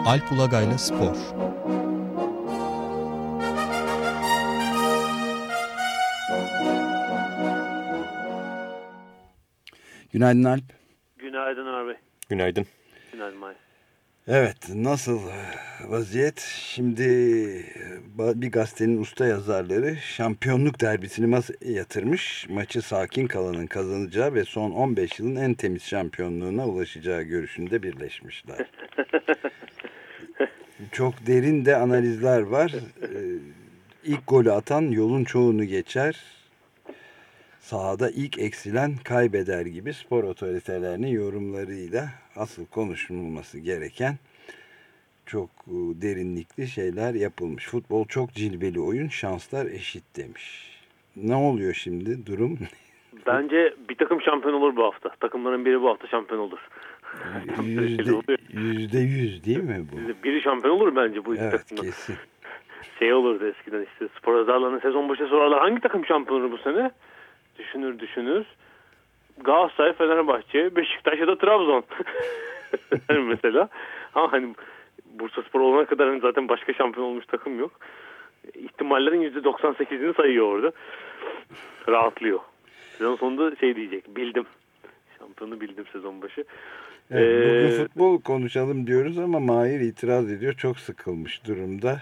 Alp Ulagay'la Spor. Günaydın Alp. Günaydın abi. Günaydın. Günaydın May. Evet, nasıl vaziyet? Şimdi bir gazetenin usta yazarları şampiyonluk derbisini masaya yatırmış. Maçı sakin kalanın kazanacağı ve son 15 yılın en temiz şampiyonluğuna ulaşacağı görüşünde birleşmişler. Çok derin de analizler var. İlk golü atan yolun çoğunu geçer. Sahada ilk eksilen kaybeder gibi spor otoritelerinin yorumlarıyla asıl konuşulması gereken çok derinlikli şeyler yapılmış. Futbol çok cilveli oyun, şanslar eşit demiş. Ne oluyor şimdi durum? Bence bir takım şampiyon olur bu hafta. Takımların biri bu hafta şampiyon olur. %100 değil mi bu? Biri şampiyon olur bence bu iki evet, takımdan. Kesin. Şey olurdu eskiden işte spor yazarlarının sezon başı sorarlar hangi takım şampiyon olur bu sene? Düşünür. Galatasaray, Fenerbahçe, Beşiktaş ya da Trabzon. Mesela. Ama hani Bursaspor olana kadar hani zaten başka şampiyon olmuş takım yok. İhtimallerin %98'ini sayıyor orada. Rahatlıyor. Sezon sonunda şey diyecek. Bildim. Şampiyonu bildim sezon başı. Evet, bugün futbol konuşalım diyoruz ama Mahir itiraz ediyor. Çok sıkılmış durumda.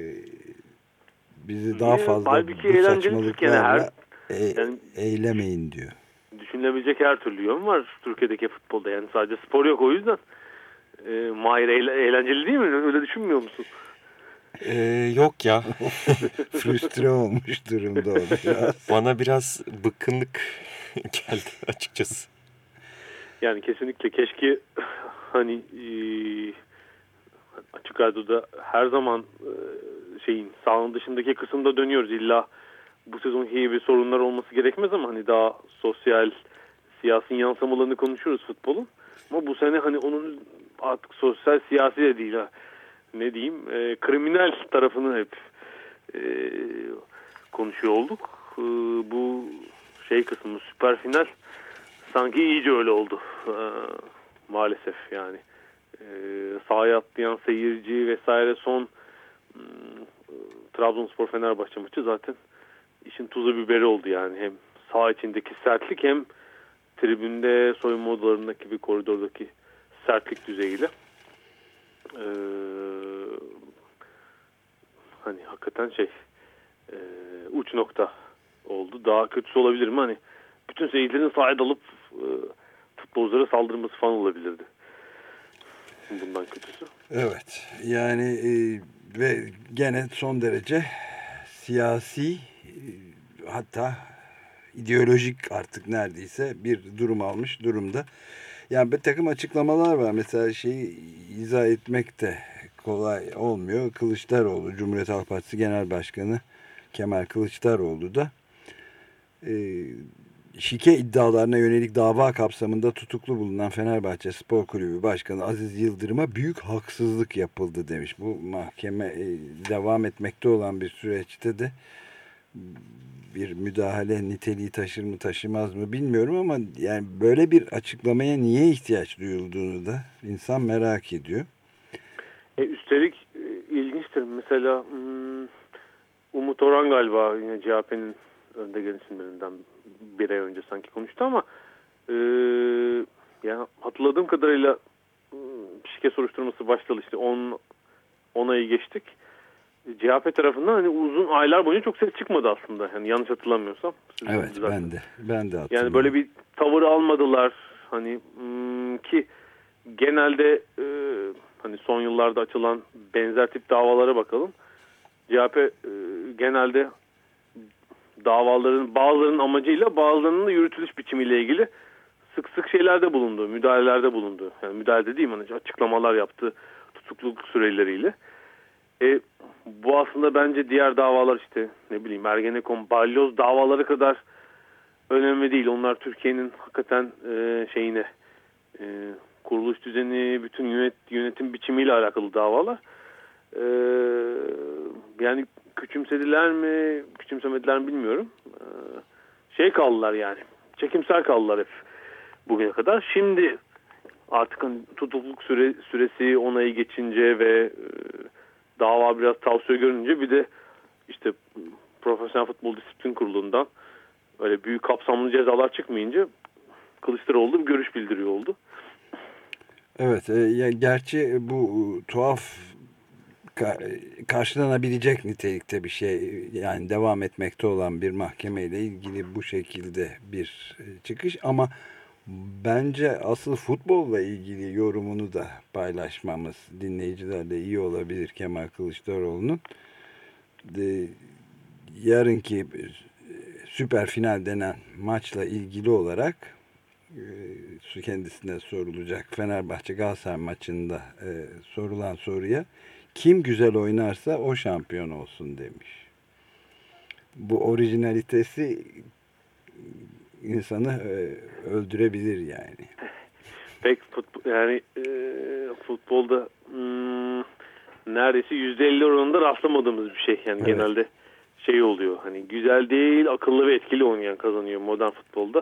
Bizi daha fazla bu saçmalıklarla eylemeyin diyor. Düşünülebilecek her türlü yön var Türkiye'deki futbolda. Yani sadece spor yok o yüzden. Mahir eğlenceli değil mi? Öyle düşünmüyor musun? Yok ya. Frustre olmuş durumda o biraz. Bana biraz bıkkınlık geldi açıkçası. Yani kesinlikle keşke hani açık radyoda her zaman sahanın dışındaki kısımda dönüyoruz. İlla bu sezon gibi sorunlar olması gerekmez ama hani daha sosyal, siyasi yansımalarını konuşuyoruz futbolun. Ama bu sene hani onun artık sosyal, siyasi de değil ha. Ne diyeyim? Kriminal tarafını hep konuşuyor olduk. Bu kısmı süper final sanki iyice öyle oldu. Maalesef yani. Sahaya atlayan seyirci vesaire son Trabzonspor Fenerbahçe maçı zaten işin tuzu biberi oldu yani. Hem saha içindeki sertlik hem tribünde soyunma odalarındaki bir koridordaki sertlik düzeyiyle. Hani hakikaten uç nokta oldu. Daha kötüsü olabilir mi? Hani bütün seyircilerin sahaya dalıp futbolculara saldırması falan olabilirdi. Bundan kötüsü. Evet. Yani ve gene son derece siyasi hatta ideolojik artık neredeyse bir durum almış durumda. Yani bir takım açıklamalar var. Mesela şeyi izah etmek de kolay olmuyor. Kılıçdaroğlu, Cumhuriyet Halk Partisi Genel Başkanı Kemal Kılıçdaroğlu da şike iddialarına yönelik dava kapsamında tutuklu bulunan Fenerbahçe Spor Kulübü Başkanı Aziz Yıldırım'a büyük haksızlık yapıldı demiş. Bu mahkeme devam etmekte olan bir süreçte de bir müdahale niteliği taşır mı taşımaz mı bilmiyorum ama yani böyle bir açıklamaya niye ihtiyaç duyulduğunu da insan merak ediyor. Üstelik ilginçtir. Mesela Umut Orhan galiba yine CHP'nin önde gelen isimlerinden bir ay önce sanki konuştu ama yani hatırladığım kadarıyla şike soruşturması başladı işte 10 ayı geçtik. CHP tarafından hani uzun aylar boyunca çok ses çıkmadı aslında. Yani yanlış hatırlamıyorsam. Evet ben de hatırlıyorum. Yani böyle bir tavır almadılar. Hani ki genelde hani son yıllarda açılan benzer tip davalara bakalım. CHP genelde davaların bazılarının amacıyla bazılarının da yürütülüş biçimiyle ilgili sık sık şeylerde bulundu, müdahalelerde bulundu. Yani müdahale değil mi? Hani açıklamalar yaptı tutukluluk süreleriyle. Bu aslında bence diğer davalar işte ne bileyim Ergenekon, Balyoz davaları kadar önemli değil. Onlar Türkiye'nin hakikaten kuruluş düzeni, bütün yönetim biçimiyle alakalı davalar. Yani küçümsediler mi, küçümsemediler mi bilmiyorum. Kaldılar yani. Çekimsel kaldılar hep bugüne kadar. Şimdi artık hani tutukluk süresi onayı geçince ve dava biraz tavsiye görünce bir de işte Profesyonel Futbol Disiplin Kurulu'ndan öyle büyük kapsamlı cezalar çıkmayınca Kılıçdaroğlu bir görüş bildiriyor oldu. Evet, gerçi bu tuhaf karşılanabilecek nitelikte bir şey, yani devam etmekte olan bir mahkemeyle ilgili bu şekilde bir çıkış, ama bence asıl futbolla ilgili yorumunu da paylaşmamız dinleyicilerle iyi olabilir Kemal Kılıçdaroğlu'nun. Yarınki süper final denen maçla ilgili olarak kendisine sorulacak Fenerbahçe Galatasaray maçında sorulan soruya kim güzel oynarsa o şampiyon olsun demiş. Bu orijinalitesi insanı öldürebilir yani. Pek futbolda neredeyse %50 oranında rastlamadığımız bir şey. Yani evet. Genelde şey oluyor. Hani güzel değil, akıllı ve etkili oynayan kazanıyor modern futbolda.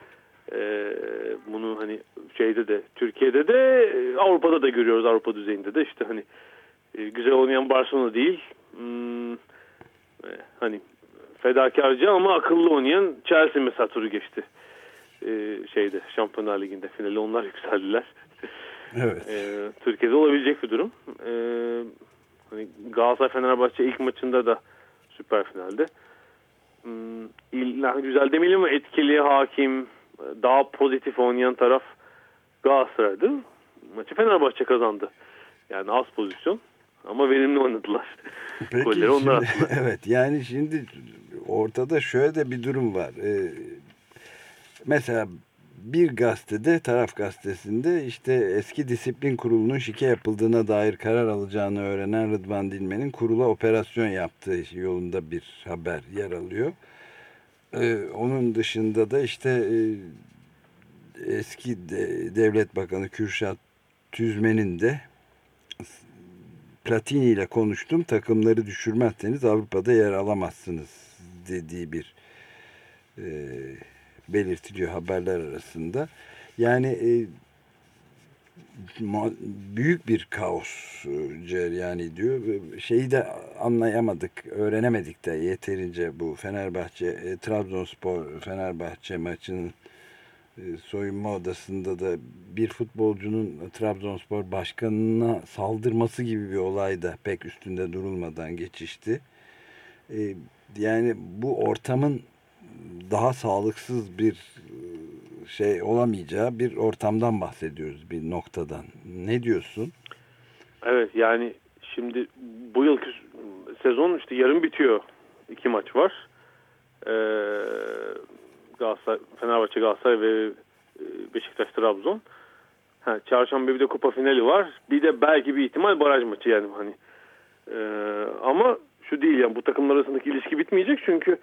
Bunu hani şeyde de, Türkiye'de de, Avrupa'da da görüyoruz. Avrupa düzeyinde de işte hani güzel oynayan Barcelona değil, hani fedakarcı ama akıllı oynayan Chelsea mesela turu geçti. Şampiyonlar Ligi'nde finali onlar yükseldiler. Evet. Türkiye'de olabilecek bir durum. Hani Galatasaray Fenerbahçe ilk maçında da süper finalde. Güzel demeyelim ama etkili, hakim, daha pozitif oynayan taraf Galatasaray'dı. Maçı Fenerbahçe kazandı. Yani az pozisyon ama verimli oynadılar. Peki, golleri onlar attılar. Evet, yani şimdi ortada şöyle de bir durum var. Mesela bir gazetede, taraf gazetesinde işte eski disiplin kurulunun şike yapıldığına dair karar alacağını öğrenen Rıdvan Dilmen'in kurula operasyon yaptığı yolunda bir haber yer alıyor. Onun dışında da işte eski Devlet Bakanı Kürşat Tüzmen'in de Platini ile konuştum, takımları düşürmezseniz Avrupa'da yer alamazsınız dediği bir belirtiliyor haberler arasında. Yani büyük bir kaos cereyan ediyor. Şeyi de anlayamadık, öğrenemedik de yeterince bu Fenerbahçe, Trabzonspor Fenerbahçe maçının soyunma odasında da bir futbolcunun Trabzonspor başkanına saldırması gibi bir olay da pek üstünde durulmadan geçişti. Yani bu ortamın daha sağlıksız bir şey olamayacağı bir ortamdan bahsediyoruz, bir noktadan. Ne diyorsun? Evet, yani şimdi bu yılki sezon işte yarın bitiyor. 2 maç var. Fenerbahçe Galatasaray ve Beşiktaş Trabzon. Çarşamba bir de kupa finali var. Bir de belki bir ihtimal baraj maçı yani hani. Ama şu değil yani bu takımlar arasındaki ilişki bitmeyecek çünkü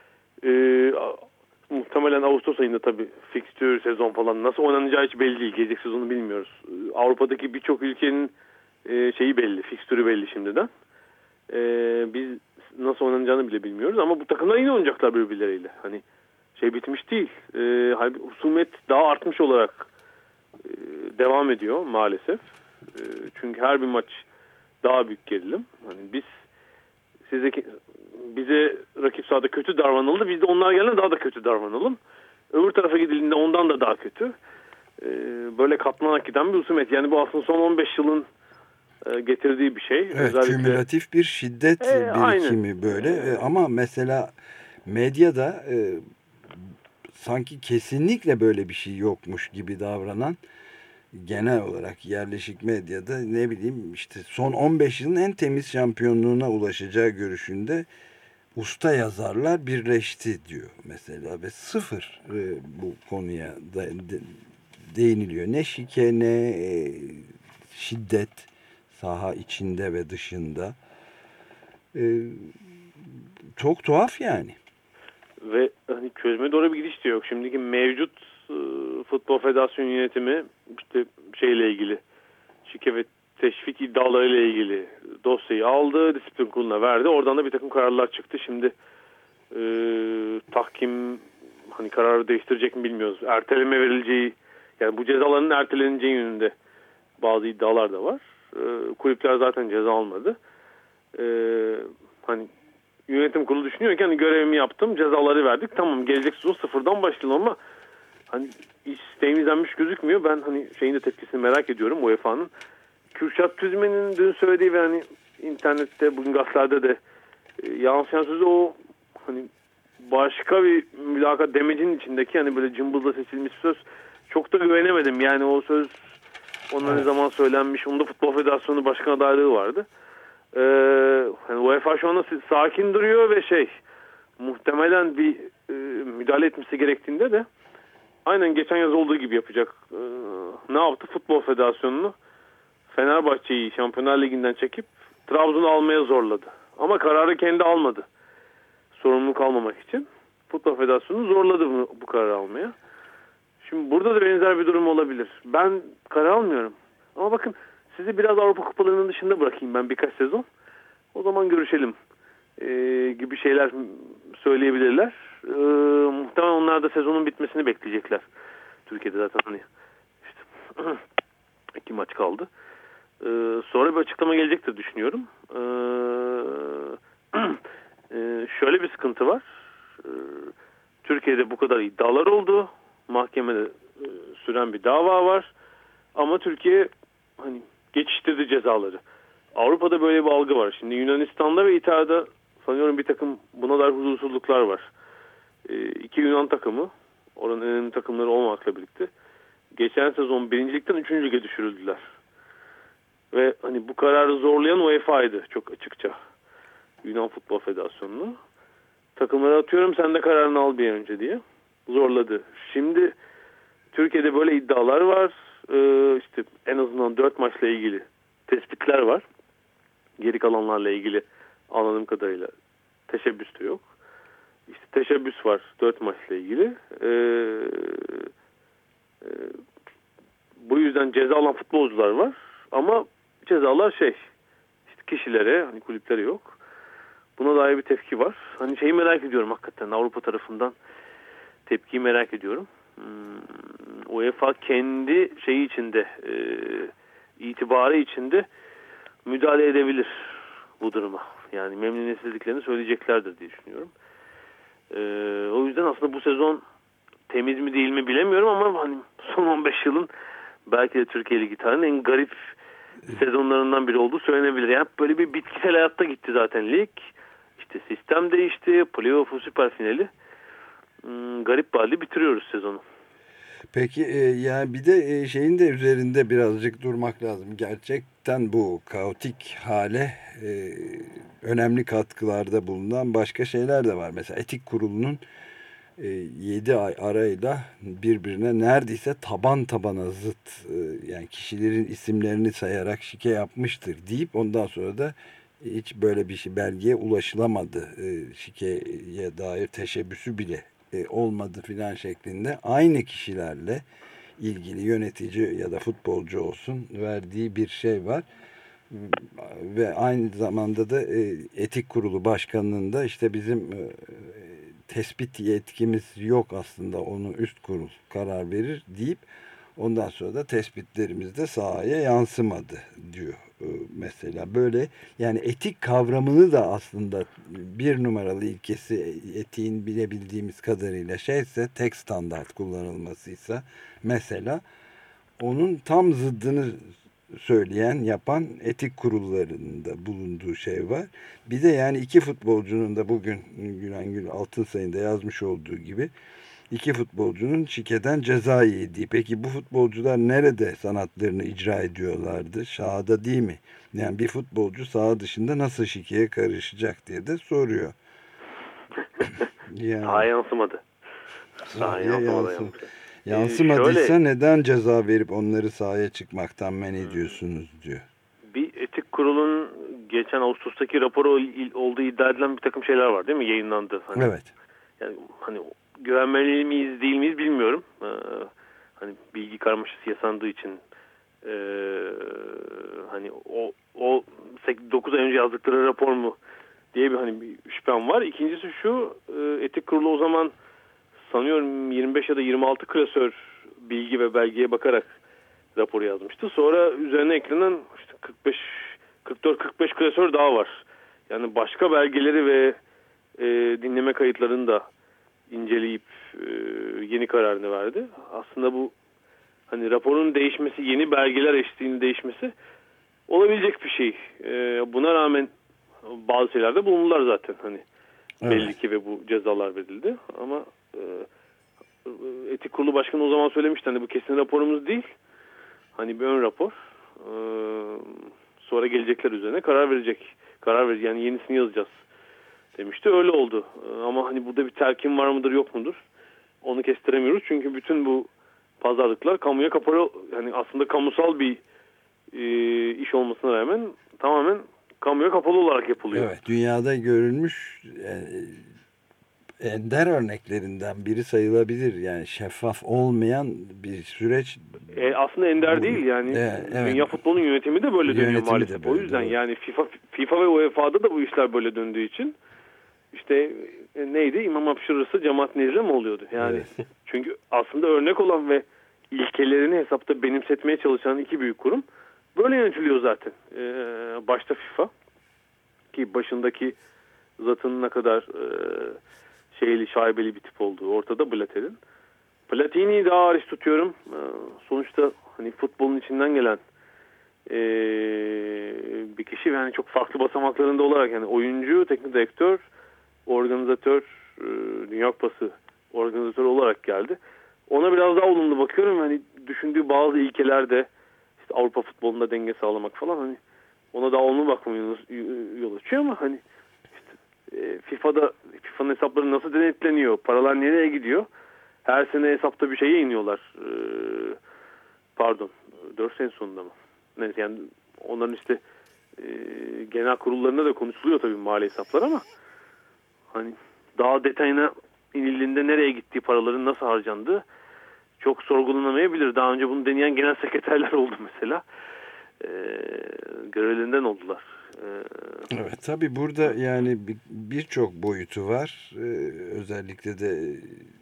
muhtemelen Ağustos ayında tabii fikstür sezon falan nasıl oynanacağı hiç belli değil. Gelecek sezonu bilmiyoruz. Avrupa'daki birçok ülkenin şeyi belli, fikstürü belli şimdiden. Biz nasıl oynanacağını bile bilmiyoruz ama bu takımlar yine oynayacaklar birbirleriyle. Hani şey bitmiş değil. Husumet daha artmış olarak devam ediyor maalesef. Çünkü her bir maç daha büyük gerilim. Hani bize rakip sahada kötü davranıldı. Biz de onlar gelene daha da kötü davranalım. Öbür tarafa gidildiğinde ondan da daha kötü. Böyle katlanarak giden bir husumet. Yani bu aslında son 15 yılın getirdiği bir şey. Evet, özellikle kümülatif bir şiddet birikimi aynen. böyle. Ama mesela medyada sanki kesinlikle böyle bir şey yokmuş gibi davranan, genel olarak yerleşik medyada ne bileyim işte son 15 yılın en temiz şampiyonluğuna ulaşacağı görüşünde usta yazarlar birleşti diyor mesela ve sıfır bu konuya değiniliyor. Ne şike ne şiddet saha içinde ve dışında. Çok tuhaf yani. Ve hani çözüme doğru bir gidiş de yok. Şimdiki mevcut Futbol Federasyonu yönetimi işte şeyle ilgili şike ve teşvik iddialarıyla ilgili dosyayı aldı, disiplin kuruluna verdi. Oradan da bir takım kararlar çıktı. Şimdi tahkim hani kararı değiştirecek mi bilmiyoruz. Erteleme verileceği Yani bu cezaların erteleneceği yönünde bazı iddialar da var. Kulüpler zaten ceza almadı. Hani yönetim kurulu düşünüyor ki hani görevimi yaptım, cezaları verdik. Tamam, gelecek sezon sıfırdan başlayalım ama hani hiç temizlenmiş gözükmüyor. Ben hani şeyin de tepkisini merak ediyorum UEFA'nın. Kürşat Tüzmen'in dün söylediği ve hani internette, bugün gazetelerde de yansıyan sözü o hani başka bir mülakat demecinin içindeki hani böyle cımbızla seçilmiş söz, çok da güvenemedim. Yani o söz ondan ne zaman söylenmiş. Onda Futbol Federasyonu Başkan adaylığı vardı. Hani UEFA şu anda sakin duruyor ve muhtemelen bir müdahale etmesi gerektiğinde de aynen geçen yaz olduğu gibi yapacak. Ne yaptı? Futbol Federasyonu'nu Fenerbahçe'yi Şampiyonlar Ligi'nden çekip Trabzon'u almaya zorladı. Ama kararı kendi almadı. Sorumluluk almamak için. Futbol Federasyonu zorladı bu kararı almaya. Şimdi burada da benzer bir durum olabilir. Ben karar almıyorum. Ama bakın, sizi biraz Avrupa Kupalarının dışında bırakayım ben birkaç sezon. O zaman görüşelim gibi şeyler söyleyebilirler. Muhtemelen onlar da sezonun bitmesini bekleyecekler. Türkiye'de zaten hani işte 2 maç kaldı. Sonra bir açıklama gelecektir düşünüyorum. Şöyle bir sıkıntı var. Türkiye'de bu kadar iddialar oldu. Mahkemede süren bir dava var. Ama Türkiye hani geçiştirdi cezaları. Avrupa'da böyle bir algı var. Şimdi Yunanistan'da ve İtalya'da sanıyorum bir takım buna dair huzursuzluklar var. 2 Yunan takımı, oranın önemli takımları olmakla birlikte geçen sezon 1. Lig'den 3. Lig'e düşürüldüler. Ve hani bu kararı zorlayan UEFA'ydı çok açıkça. Yunan Futbol Federasyonu'nu. Takımlara atıyorum, sen de kararını al bir önce diye zorladı. Şimdi Türkiye'de böyle iddialar var. İşte en azından 4 maçla ilgili tespitler var. Geri kalanlarla ilgili anladığım kadarıyla teşebbüs de yok. İşte teşebbüs var 4 maçla ilgili. Bu yüzden ceza alan futbolcular var. Ama cezalar işte kişilere, hani kulüplere yok. Buna dair bir tepki var. Hani şeyi merak ediyorum hakikaten, Avrupa tarafından tepkiyi merak ediyorum. UEFA kendi şeyi içinde, itibarı içinde müdahale edebilir bu duruma. Yani memnuniyetsizliklerini söyleyeceklerdir diye düşünüyorum. O yüzden aslında bu sezon temiz mi değil mi bilemiyorum ama hani son 15 yılın belki de Türkiye Ligi tarihinin en garip sezonlarından biri olduğu söylenebilir. Yani böyle bir bitkisel hayatta gitti zaten lig. İşte sistem değişti. Playoff'u, süper finali. Garip bir halde bitiriyoruz sezonu. Peki yani bir de şeyin de üzerinde birazcık durmak lazım. Gerçekten bu kaotik hale önemli katkılarda bulunan başka şeyler de var. Mesela Etik Kurulu'nun 7 ay arayla birbirine neredeyse taban tabana zıt yani kişilerin isimlerini sayarak şike yapmıştır deyip ondan sonra da hiç böyle bir belgeye ulaşılamadı. Şikeye dair teşebbüsü bile olmadı filan şeklinde aynı kişilerle ilgili yönetici ya da futbolcu olsun verdiği bir şey var. Ve aynı zamanda da Etik Kurulu Başkanı'nın da işte bizim tespit yetkimiz yok aslında, onu üst kurul karar verir deyip ondan sonra da tespitlerimiz de sahaya yansımadı diyor mesela. Böyle yani etik kavramını da aslında bir numaralı ilkesi, etiğin bilebildiğimiz kadarıyla tek standart kullanılmasıysa mesela onun tam zıddını yapan etik kurullarında bulunduğu şey var. Bir de yani 2 futbolcunun da bugün Gülen Altınsay'ın da yazmış olduğu gibi 2 futbolcunun şikeden ceza yediği. Peki bu futbolcular nerede sanatlarını icra ediyorlardı? Sahada değil mi? Yani bir futbolcu saha dışında nasıl şikeye karışacak diye de soruyor. Yani. Sahaya yansımadı. Yansımadıysa neden ceza verip onları sahaya çıkmaktan men ediyorsunuz diyor. Bir etik kurulun geçen Ağustos'taki raporu olduğu iddia edilen bir takım şeyler var değil mi? Yayınlandı. Hani, evet. Yani hani güvenmeli miyiz değil miyiz bilmiyorum. Hani bilgi karmaşası yaşandığı için hani o 9 ay önce yazdıkları rapor mu diye bir şüphem var. İkincisi şu, etik kurulu o zaman sanıyorum 25 ya da 26 klasör bilgi ve belgeye bakarak raporu yazmıştı. Sonra üzerine eklenen işte 44-45 klasör daha var. Yani başka belgeleri ve dinleme kayıtlarını da inceleyip yeni kararını verdi. Aslında bu hani raporun değişmesi, yeni belgeler eşliğinde değişmesi olabilecek bir şey. Buna rağmen bazı şeylerde bulundular zaten hani. Evet. Belli ki ve bu cezalar verildi. Ama Etik Kurulu Başkanı o zaman söylemişti hani bu kesin raporumuz değil. Hani bir ön rapor. Sonra gelecekler üzerine karar verecek. Yani yenisini yazacağız demişti. Öyle oldu. Ama hani burada bir telkin var mıdır yok mudur? Onu kestiremiyoruz. Çünkü bütün bu pazarlıklar kamuya kapalı, yani aslında kamusal bir iş olmasına rağmen tamamen kamuya kapalı olarak yapılıyor. Evet, dünyada görülmüş ender örneklerinden biri sayılabilir. Yani şeffaf olmayan bir süreç. Aslında ender değil yani. Evet. Dünya futbolunun yönetimi de böyle dönüyor maalesef. Böyle, o yüzden doğru. Yani FIFA ve UEFA'da da bu işler böyle döndüğü için işte neydi? İmam hapşırırsa cemaat nezle mi oluyordu? Yani evet. Çünkü aslında örnek olan ve ilkelerini hesapta benimsetmeye çalışan iki büyük kurum böyle yönetiliyor zaten. Başta FIFA ki başındaki zatın ne kadar şaibeli bir tip olduğu ortada Blatter'in. Platini'yi daha hariç tutuyorum. Sonuçta hani futbolun içinden gelen bir kişi yani çok farklı basamaklarında olarak yani oyuncu, teknik direktör, organizatör, Dünya Kupası organizatörü olarak geldi. Ona biraz daha olumlu bakıyorum. Hani düşündüğü bazı ilkelerde işte Avrupa futbolunda denge sağlamak falan hani ona daha olumlu bakmaya yol açıyor ama hani işte FIFA'nın hesapları nasıl denetleniyor? Paralar nereye gidiyor? Her sene hesapta bir şey yayınlıyorlar. 4 sene sonunda mı? Neyse yani onların işte genel kurullarında da konuşuluyor tabii mali hesaplar ama hani daha detayına inildiğinde nereye gittiği, paraların nasıl harcandığı çok sorgulanamayabilir. Daha önce bunu deneyen genel sekreterler oldu mesela. Görevlerinden oldular. Evet tabii burada yani birçok boyutu var. Özellikle de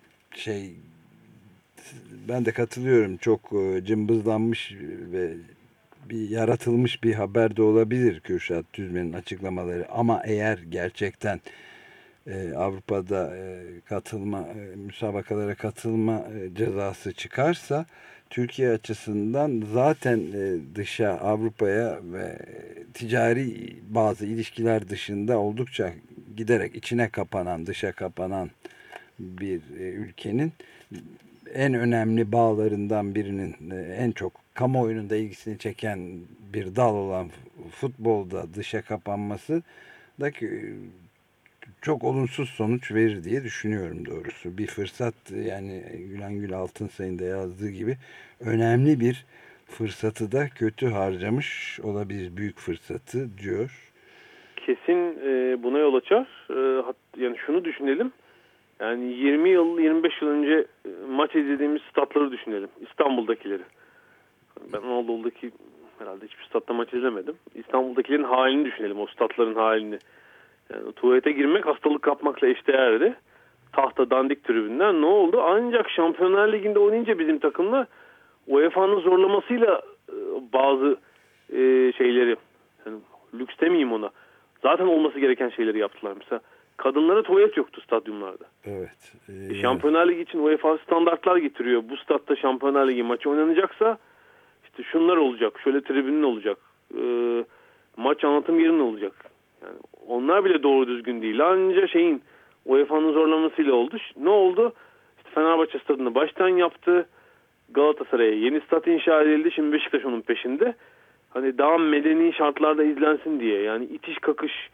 ben de katılıyorum, çok cımbızlanmış ve yaratılmış bir haber de olabilir Kürşat Düzmen'in açıklamaları ama eğer gerçekten Avrupa'da müsabakalara katılma cezası çıkarsa Türkiye açısından zaten Avrupa'ya ve ticari bazı ilişkiler dışında oldukça giderek içine kapanan, dışa kapanan bir ülkenin en önemli bağlarından birinin en çok kamuoyunun da ilgisini çeken bir dal olan futbolda dışa kapanması da çok olumsuz sonuç verir diye düşünüyorum doğrusu. Bir fırsat, yani Gülen Altınsay'ın da yazdığı gibi önemli bir fırsatı da kötü harcamış olabilir. Büyük fırsatı diyor. Kesin buna yol açar. Yani şunu düşünelim. Yani 20 yıl, 25 yıl önce maç izlediğimiz statları düşünelim. İstanbul'dakileri. Ben Anadolu'daki herhalde hiçbir statta maç izlemedim. İstanbul'dakilerin halini düşünelim. O statların halini. Yani tuvalete girmek hastalık kapmakla eşdeğerdi. Tahta dandik tribünden ne oldu? Ancak Şampiyonlar Ligi'nde oynayınca bizim takımla UEFA'nın zorlamasıyla bazı şeyleri, yani lüks demeyeyim ona, zaten olması gereken şeyleri yaptılar. Mesela kadınlara tuvalet yoktu stadyumlarda. Evet. Şampiyonlar Ligi için UEFA standartlar getiriyor. Bu statta Şampiyonlar Ligi maçı oynanacaksa işte şunlar olacak. Şöyle tribünün olacak. Maç anlatım yerinin olacak. Yani onlar bile doğru düzgün değil. Ancak UEFA'nın zorlamasıyla oldu. Ne oldu? İşte Fenerbahçe stadını baştan yaptı. Galatasaray'a yeni stat inşa edildi. Şimdi Beşiktaş onun peşinde. Hani daha medeni şartlarda izlensin diye. Yani itiş kakış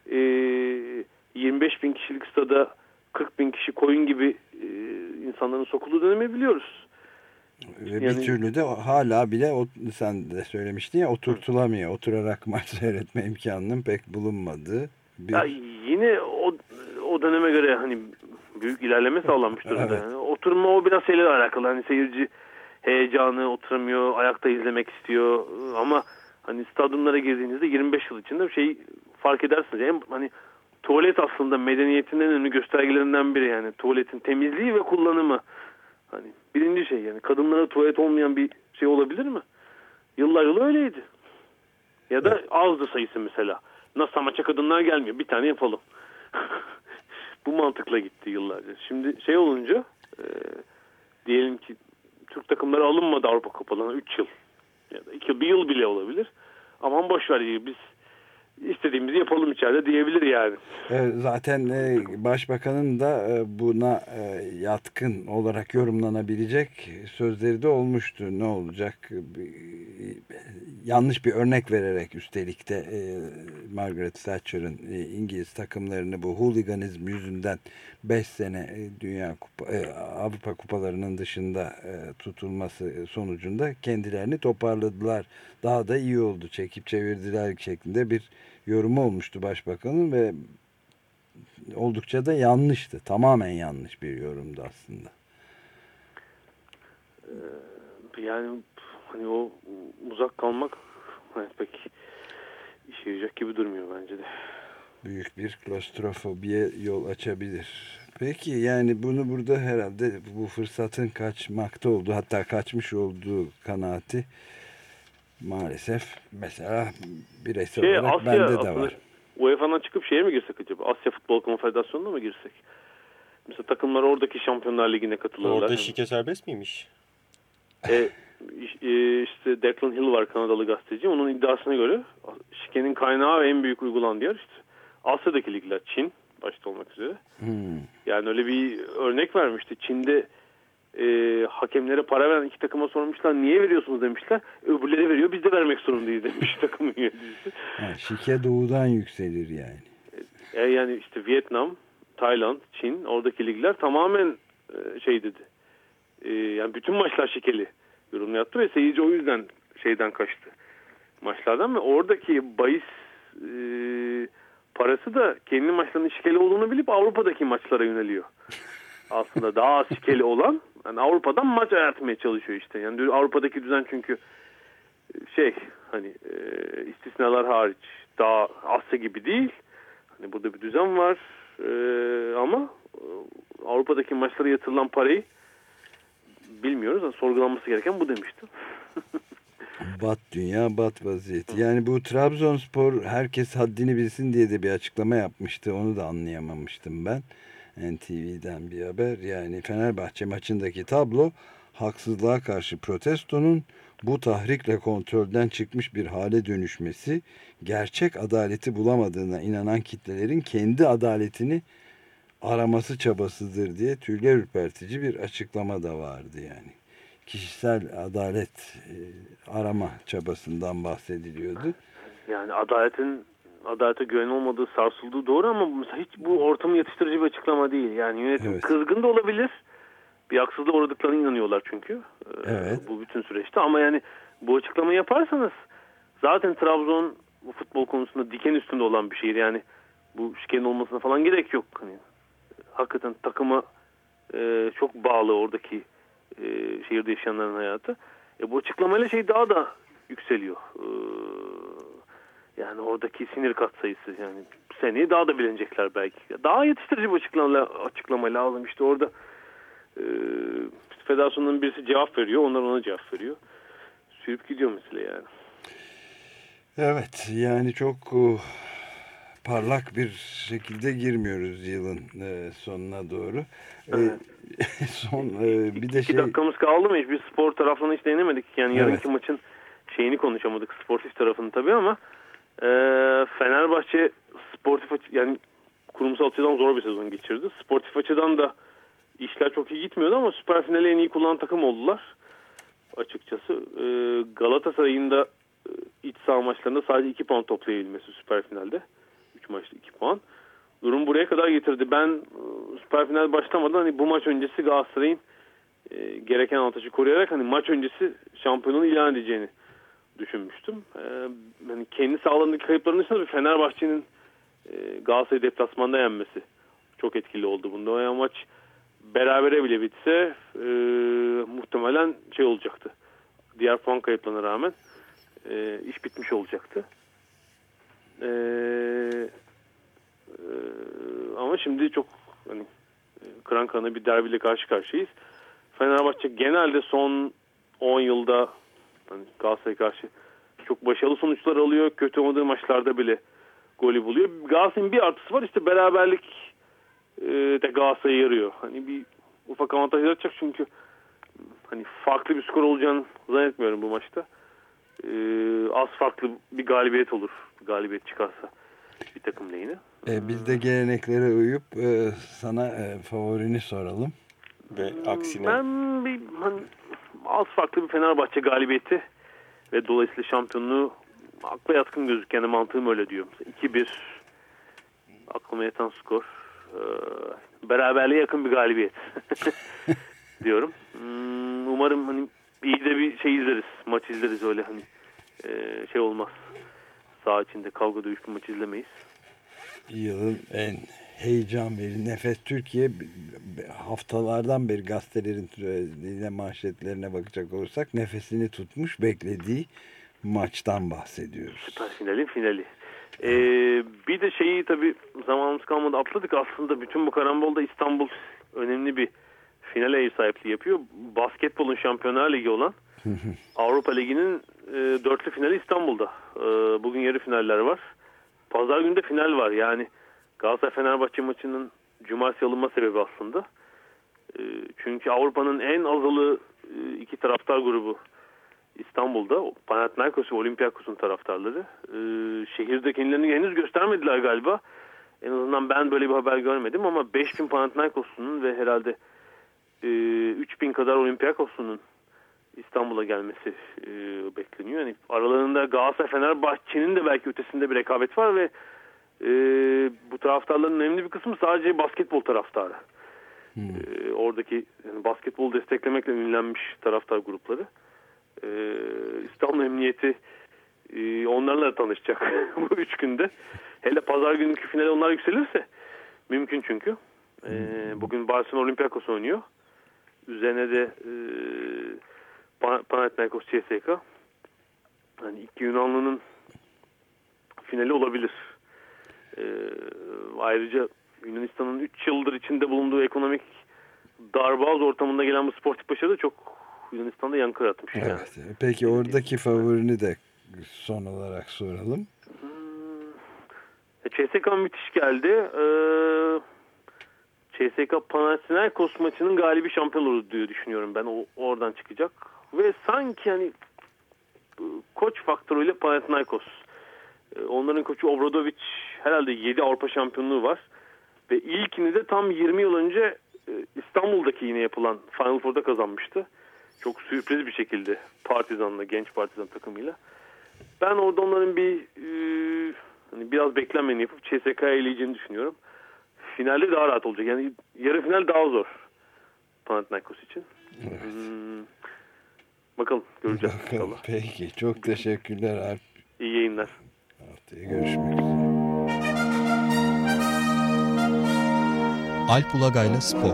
25 bin kişilik stada 40 bin kişi koyun gibi insanların sokulduğu dönemi biliyoruz. Ve yani, bir türlü de hala bile sen de söylemiştin ya, oturtulamıyor. Oturarak maç seyretme imkanının pek bulunmadığı. Ya yine o döneme göre hani büyük ilerleme sağlanmış durumda. Evet. Yani oturma o biraz şeylerle alakalı. Hani seyirci heyecanı, oturamıyor, ayakta izlemek istiyor. Ama hani stadyumlara girdiğinizde 25 yıl içinde bir şey fark edersiniz. Yani hani tuvalet aslında medeniyetin en önemli göstergelerinden biri, yani tuvaletin temizliği ve kullanımı. Hani Birinci şey yani kadınlara tuvalet olmayan bir şey olabilir mi? Yıllar yılı öyleydi. Ya da azdı sayısı mesela. Nasıl maça kadınlar gelmiyor. Bir tane yapalım. Bu mantıkla gitti yıllarca. Şimdi şey olunca diyelim ki Türk takımları alınmadı Avrupa Kupalarına 3 yıl. Ya da 2 yıl, 1 yıl bile olabilir. Aman boşver diye biz istediğimizi yapalım içeride diyebilir yani. Zaten Başbakanın da buna yatkın olarak yorumlanabilecek sözleri de olmuştu. Ne olacak? Yanlış bir örnek vererek üstelik de Margaret Thatcher'ın İngiliz takımlarını bu hooliganizm yüzünden 5 sene Avrupa Kupalarının dışında tutulması sonucunda kendilerini toparladılar. Daha da iyi oldu. Çekip çevirdiler şeklinde bir yorumu olmuştu Başbakanın ve oldukça da yanlıştı. Tamamen yanlış bir yorumdu aslında. Yani hani o uzak kalmak pek işe yarayacak gibi durmuyor bence de. Büyük bir klostrofobiye yol açabilir. Peki yani bunu burada herhalde bu fırsatın kaçmakta olduğu, hatta kaçmış olduğu kanaati maalesef mesela bireysel olarak Asya, bende de var. UEFA'dan çıkıp şeye mi girsek acaba? Asya Futbol Konfederasyonu'na mı girsek? Mesela takımlar oradaki Şampiyonlar Ligi'ne katılırlar. Orada şike serbest miymiş? İşte Declan Hill var, Kanadalı gazeteci. Onun iddiasına göre şikenin kaynağı ve en büyük uygulanan yer işte Asya'daki ligler. Çin başta olmak üzere. Yani öyle bir örnek vermişti. Çin'de hakemlere para veren iki takıma sormuşlar. Niye veriyorsunuz demişler. Öbürleri veriyor, biz de vermek zorundayız demiş takımın yöneticisi. Şike doğudan yükselir yani. Yani işte Vietnam, Tayland, Çin oradaki ligler tamamen şey dedi. Yani bütün maçlar şikeli yorum yaptı ve seyirci o yüzden şeyden kaçtı. Maçlardan ve oradaki bahis parası da kendi maçlarının şikeli olduğunu bilip Avrupa'daki maçlara yöneliyor. Aslında daha az şikeli olan yani Avrupa'dan maç ayartmaya çalışıyor işte. Yani Avrupa'daki düzen çünkü hani istisnalar hariç daha Asya gibi değil. Hani burada bir düzen var ama Avrupa'daki maçlara yatırılan parayı bilmiyoruz. Yani sorgulanması gereken bu demiştim. Bat dünya, bat vaziyeti. Yani bu Trabzonspor herkes haddini bilsin diye de bir açıklama yapmıştı. Onu da anlayamamıştım ben. NTV'den bir haber. Yani Fenerbahçe maçındaki tablo haksızlığa karşı protestonun bu tahrikle kontrolden çıkmış bir hale dönüşmesi, gerçek adaleti bulamadığına inanan kitlelerin kendi adaletini araması çabasıdır diye tüyler ürpertici bir açıklama da vardı yani. Kişisel adalet arama çabasından bahsediliyordu. Yani adalete güven olmadığı, sarsıldığı doğru ama mesela hiç bu ortamı yatıştırıcı bir açıklama değil. Yani yönetim kızgın da olabilir. Bir haksızlığa uğradıklarına inanıyorlar çünkü. Bu bütün süreçte ama yani bu açıklamayı yaparsanız zaten Trabzon bu futbol konusunda diken üstünde olan bir şehir. Yani bu şikenin olmasına falan gerek yok. Hani, hakikaten takıma çok bağlı oradaki şehirde yaşayanların hayatı. Bu açıklamayla şey daha da yükseliyor. Yani oradaki sinir katsayısı yani seneye daha da bilinecekler belki. Daha yetiştirici bir açıklama lazım. İşte orada federasyonun birisi cevap veriyor. Onlar ona cevap veriyor. Sürüp gidiyor mesela yani. Evet yani çok parlak bir şekilde girmiyoruz yılın sonuna doğru. Evet. Bir de 2 dakikamız kaldı mı? Hiçbir spor tarafını hiç denemedik. Yani yarınki maçın şeyini konuşamadık. Sportif tarafını tabii ama Fenerbahçe sportif yani kurumsal açıdan zor bir sezon geçirdi. Sportif açıdan da işler çok iyi gitmiyordu ama süper finali en iyi kullanan takım oldular. Açıkçası Galatasaray'ın da iç saha maçlarında sadece 2 puan toplayabilmesi süper finalde. 3 maçta 2 puan. Durum buraya kadar getirdi. Ben süper final başlamadan hani bu maç öncesi Galatasaray'ın gereken avantajı koruyarak hani maç öncesi şampiyonluğu ilan edeceğini düşünmüştüm. Yani kendi sahalarındaki kayıpların dışında Fenerbahçe'nin Galatasaray deplasmanda yenmesi çok etkili oldu bunda. O maç berabere bile bitse muhtemelen şey olacaktı. Diğer puan kayıplarına rağmen iş bitmiş olacaktı. Ama şimdi çok hani kıran kırana bir derbiyle karşı karşıyayız. Fenerbahçe genelde son 10 yılda hani Galatasaray'a karşı çok başarılı sonuçlar alıyor. Kötü olmadığı maçlarda bile golü buluyor. Galatasaray'ın bir artısı var, işte beraberlik de Galatasaray'a yarıyor. Hani bir ufak avantaj yaratacak çünkü hani farklı bir skor olacağını zannetmiyorum bu maçta. Az farklı bir galibiyet olur. Galibiyet çıkarsa bir takım lehine. Biz de geleneklere uyup sana favorini soralım. Ve aksine... Ben bir hani, az farklı bir Fenerbahçe galibiyeti ve dolayısıyla şampiyonluğu akla yatkın gözüken, mantığım öyle diyor. 2-1 aklıma yatan skor. Beraberliğe yakın bir galibiyet diyorum. Umarım hani iyi de bir şey izleriz. Maç izleriz, öyle hani şey olmaz. Saha içinde kavga dövüş bir maç izlemeyiz. Yılın en heyecan verici Nefes Türkiye haftalardan beri gazetelerin söylediğine, manşetlerine bakacak olursak nefesini tutmuş beklediği maçtan bahsediyoruz. Süper finali. Bir de şeyi tabii zamanımız kalmadı atladık. Aslında bütün bu karambolda İstanbul önemli bir finale ev sahipliği yapıyor. Basketbolun Şampiyonlar Ligi olan Avrupa Ligi'nin dörtlü finali İstanbul'da. Bugün yarı finaller var. Pazar günü de final var. Yani Galatasaray-Fenerbahçe maçının cumartesi alınma sebebi aslında. Çünkü Avrupa'nın en azılı iki taraftar grubu İstanbul'da. Panathinaikos ve Olympiakos'un taraftarları. Şehirde kendilerini henüz göstermediler galiba. En azından ben böyle bir haber görmedim ama 5000 Panathinaikos'unun ve herhalde 3000 kadar Olympiakos'unun İstanbul'a gelmesi bekleniyor. Yani aralarında Galatasaray-Fenerbahçe'nin de belki ötesinde bir rekabet var ve bu taraftarların önemli bir kısmı sadece basketbol taraftarı. Oradaki yani basketbol desteklemekle ünlenmiş taraftar grupları. İstanbul Emniyeti onlarla tanışacak bu 3 günde. Hele pazar günkü finale onlar yükselirse mümkün çünkü. Bugün Barcelona Olympiakos oynuyor. Üzerine de Panathinaikos CSK. Yani iki Yunanlı'nın finali olabilir. Ayrıca Yunanistan'ın 3 yıldır içinde bulunduğu ekonomik darboğaz ortamında gelen bu sportif başarı da çok Yunanistan'da yankı yaratmış. Evet. Yani. Peki oradaki favorini de son olarak soralım. CSK müthiş geldi. CSK Panathinaikos maçının galibi şampiyon olur diye düşünüyorum ben. Oradan çıkacak. Ve sanki hani koç faktörüyle Panathinaikos. Onların koçu Obradovic herhalde 7 Avrupa şampiyonluğu var. Ve ilkini de tam 20 yıl önce İstanbul'daki yine yapılan Final Four'da kazanmıştı. Çok sürpriz bir şekilde Partizan'la, genç Partizan takımıyla. Ben orada onların hani biraz beklenmeyeni yapıp CSK'ya eleyeceğini düşünüyorum. Finalde daha rahat olacak. Yani yarı final daha zor Panathinaikos için. Evet. Bakalım, göreceğiz. Bakalım. Peki, çok teşekkürler Alp. İyi yayınlar. Haftaya görüşmek üzere. Alp Ulagay'la Spor.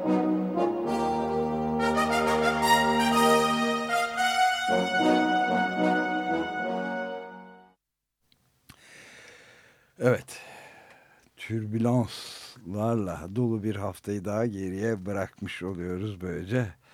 Evet, türbülanslarla dolu bir haftayı daha geriye bırakmış oluyoruz böylece.